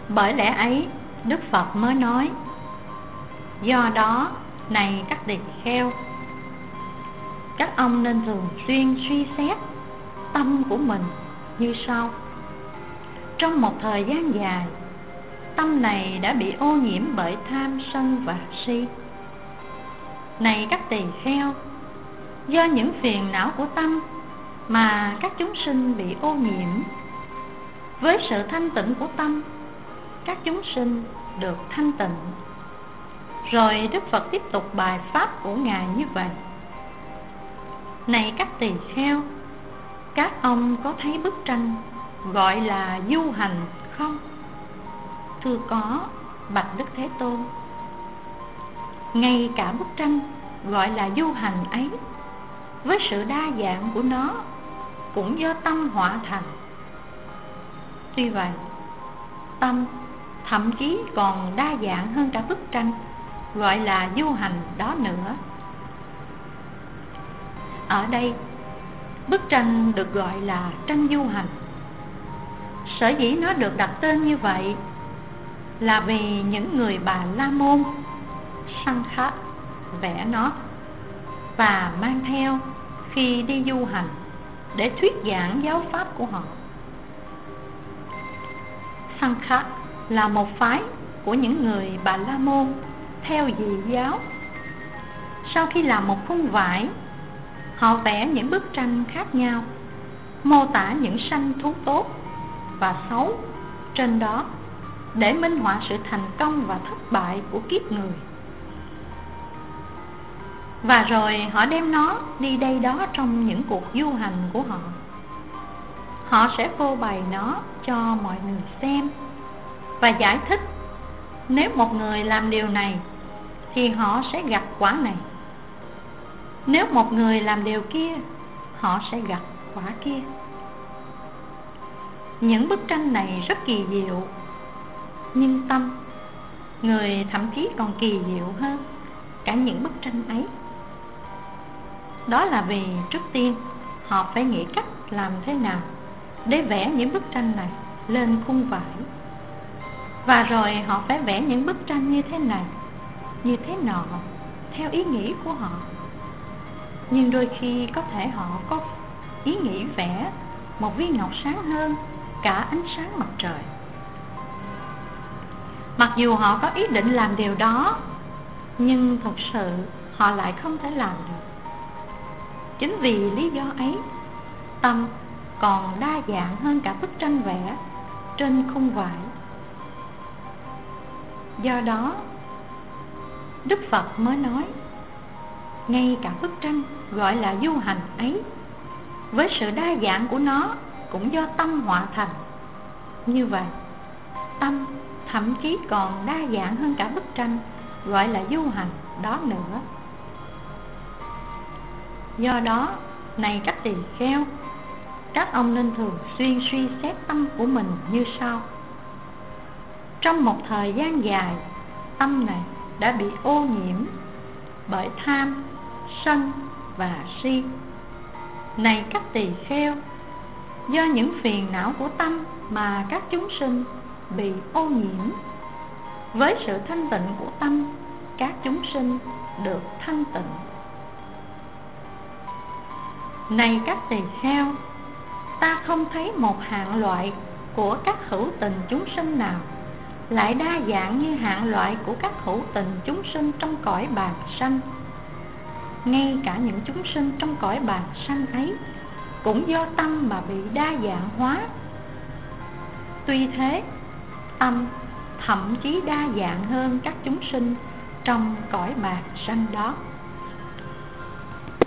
Bởi lẽ ấy, Đức Phật mới nói: do đó, này các tỳ kheo, các ông nên thường xuyên suy xét tâm của mình như sau. Trong một thời gian dài, tâm này đã bị ô nhiễm bởi tham, sân và si. Này các tỳ kheo, do những phiền não của tâm mà các chúng sinh bị ô nhiễm. Với sự thanh tịnh của tâm, các chúng sinh được thanh tịnh. Rồi Đức Phật tiếp tục bài pháp của Ngài như vậy: này các tỳ kheo, các ông có thấy bức tranh gọi là du hành không? Thưa có, bạch Đức Thế Tôn. Ngay cả bức tranh gọi là du hành ấy, với sự đa dạng của nó, cũng do tâm họa thành. Tuy vậy, tâm thậm chí còn đa dạng hơn cả bức tranh gọi là du hành đó nữa. Ở đây, bức tranh được gọi là tranh du hành. Sở dĩ nó được đặt tên như vậy là vì những người Bà La Môn Sankha vẽ nó và mang theo khi đi du hành để thuyết giảng giáo pháp của họ. Sankha là một phái của những người Bà La Môn theo dị giáo. Sau khi làm một khung vải, họ vẽ những bức tranh khác nhau, mô tả những sanh thú tốt và xấu trên đó, để minh họa sự thành công và thất bại của kiếp người. Và rồi họ đem nó đi đây đó trong những cuộc du hành của họ. Họ sẽ phô bày nó cho mọi người xem và giải thích: nếu một người làm điều này thì họ sẽ gặt quả này, nếu một người làm điều kia họ sẽ gặt quả kia. Những bức tranh này rất kỳ diệu, nhưng tâm người thậm chí còn kỳ diệu hơn cả những bức tranh ấy. Đó là vì trước tiên họ phải nghĩ cách làm thế nào để vẽ những bức tranh này lên khung vải. Và rồi họ phải vẽ những bức tranh như thế này, như thế nọ, theo ý nghĩ của họ. Nhưng đôi khi có thể họ có ý nghĩ vẽ một viên ngọc sáng hơn cả ánh sáng mặt trời. Mặc dù họ có ý định làm điều đó, nhưng thực sự họ lại không thể làm được. Chính vì lý do ấy, tâm còn đa dạng hơn cả bức tranh vẽ trên khung vải. Do đó, Đức Phật mới nói: ngay cả bức tranh gọi là du hành ấy, với sự đa dạng của nó, cũng do tâm họa thành. Như vậy, tâm thậm chí còn đa dạng hơn cả bức tranh gọi là du hành đó nữa. Do đó, này các tỳ kheo, các ông nên thường xuyên suy xét tâm của mình như sau. Trong một thời gian dài, tâm này đã bị ô nhiễm bởi tham, sân và si. Này các tỳ kheo, do những phiền não của tâm mà các chúng sinh bị ô nhiễm. Với sự thanh tịnh của tâm, các chúng sinh được thanh tịnh. Này các tỳ kheo, ta không thấy một hạng loại của các hữu tình chúng sinh nào lại đa dạng như hạng loại của các hữu tình chúng sinh trong cõi bạc sanh. Ngay cả những chúng sinh trong cõi bạc sanh ấy cũng do tâm mà bị đa dạng hóa. Tuy thế, tâm thậm chí đa dạng hơn các chúng sinh trong cõi bạc sanh đó.